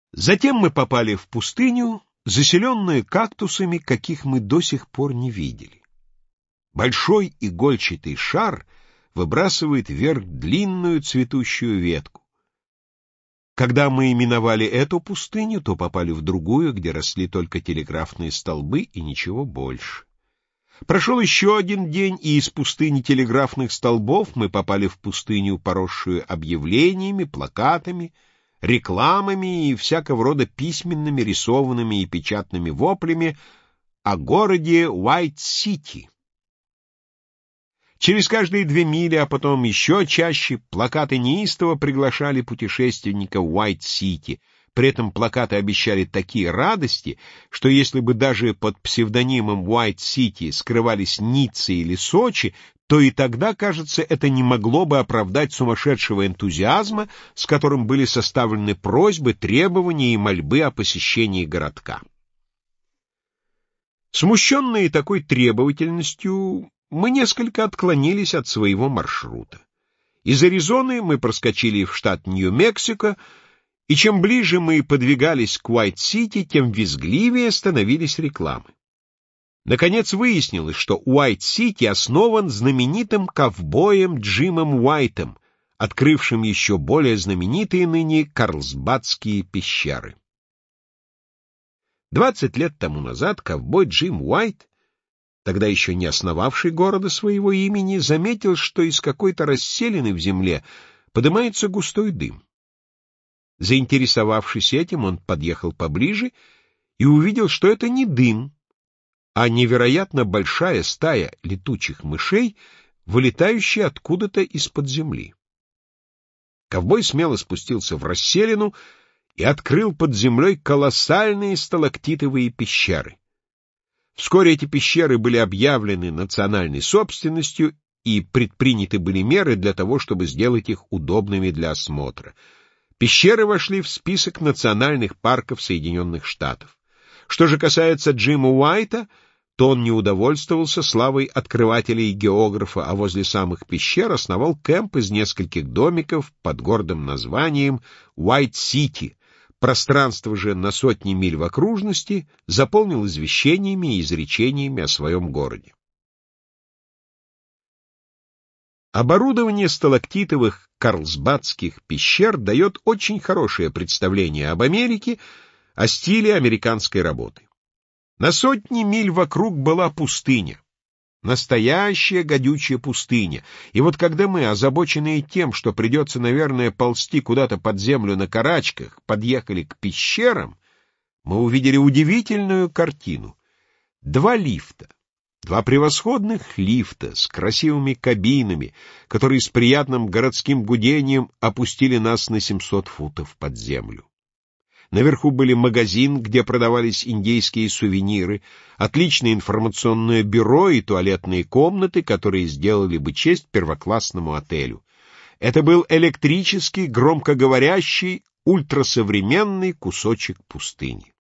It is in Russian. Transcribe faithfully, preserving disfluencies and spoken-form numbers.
Затем мы попали в пустыню, заселенную кактусами, каких мы до сих пор не видели. Большой игольчатый шар выбрасывает вверх длинную цветущую ветку. Когда мы миновали эту пустыню, то попали в другую, где росли только телеграфные столбы и ничего больше. Прошел еще один день, и из пустыни телеграфных столбов мы попали в пустыню, поросшую объявлениями, плакатами, рекламами и всякого рода письменными, рисованными и печатными воплями о городе Уайт-Сити. Через каждые две мили, а потом еще чаще, плакаты неистово приглашали путешественника в Уайт-Сити. При этом плакаты обещали такие радости, что если бы даже под псевдонимом Уайт-Сити скрывались Ницца или Сочи, то и тогда, кажется, это не могло бы оправдать сумасшедшего энтузиазма, с которым были составлены просьбы, требования и мольбы о посещении городка. Смущенные такой требовательностью, мы несколько отклонились от своего маршрута. Из Аризоны мы проскочили в штат Нью-Мексико, и чем ближе мы подвигались к Уайт-Сити, тем визгливее становились рекламы. Наконец выяснилось, что Уайт-Сити основан знаменитым ковбоем Джимом Уайтом, открывшим еще более знаменитые ныне Карлсбадские пещеры. Двадцать лет тому назад ковбой Джим Уайт, тогда еще не основавший города своего имени, заметил, что из какой-то расселины в земле поднимается густой дым. Заинтересовавшись этим, он подъехал поближе и увидел, что это не дым, а невероятно большая стая летучих мышей, вылетающая откуда-то из-под земли. Ковбой смело спустился в расселину и открыл под землей колоссальные сталактитовые пещеры. Вскоре эти пещеры были объявлены национальной собственностью, и предприняты были меры для того, чтобы сделать их удобными для осмотра. Пещеры вошли в список национальных парков Соединенных Штатов. Что же касается Джима Уайта, то он не удовольствовался славой открывателя и географа, а возле самых пещер основал кемп из нескольких домиков под гордым названием Уайт-Сити. Пространство же на сотни миль в окружности заполнил извещениями и изречениями о своем городе. Оборудование сталактитовых карлсбадских пещер дает очень хорошее представление об Америке, о стиле американской работы. На сотни миль вокруг была пустыня, настоящая гадючая пустыня, и вот когда мы, озабоченные тем, что придется, наверное, ползти куда-то под землю на карачках, подъехали к пещерам, мы увидели удивительную картину. Два лифта, два превосходных лифта с красивыми кабинами, которые с приятным городским гудением опустили нас на семьсот футов под землю. Наверху были магазин, где продавались индейские сувениры, отличное информационное бюро и туалетные комнаты, которые сделали бы честь первоклассному отелю. Это был электрический, громкоговорящий, ультрасовременный кусочек пустыни.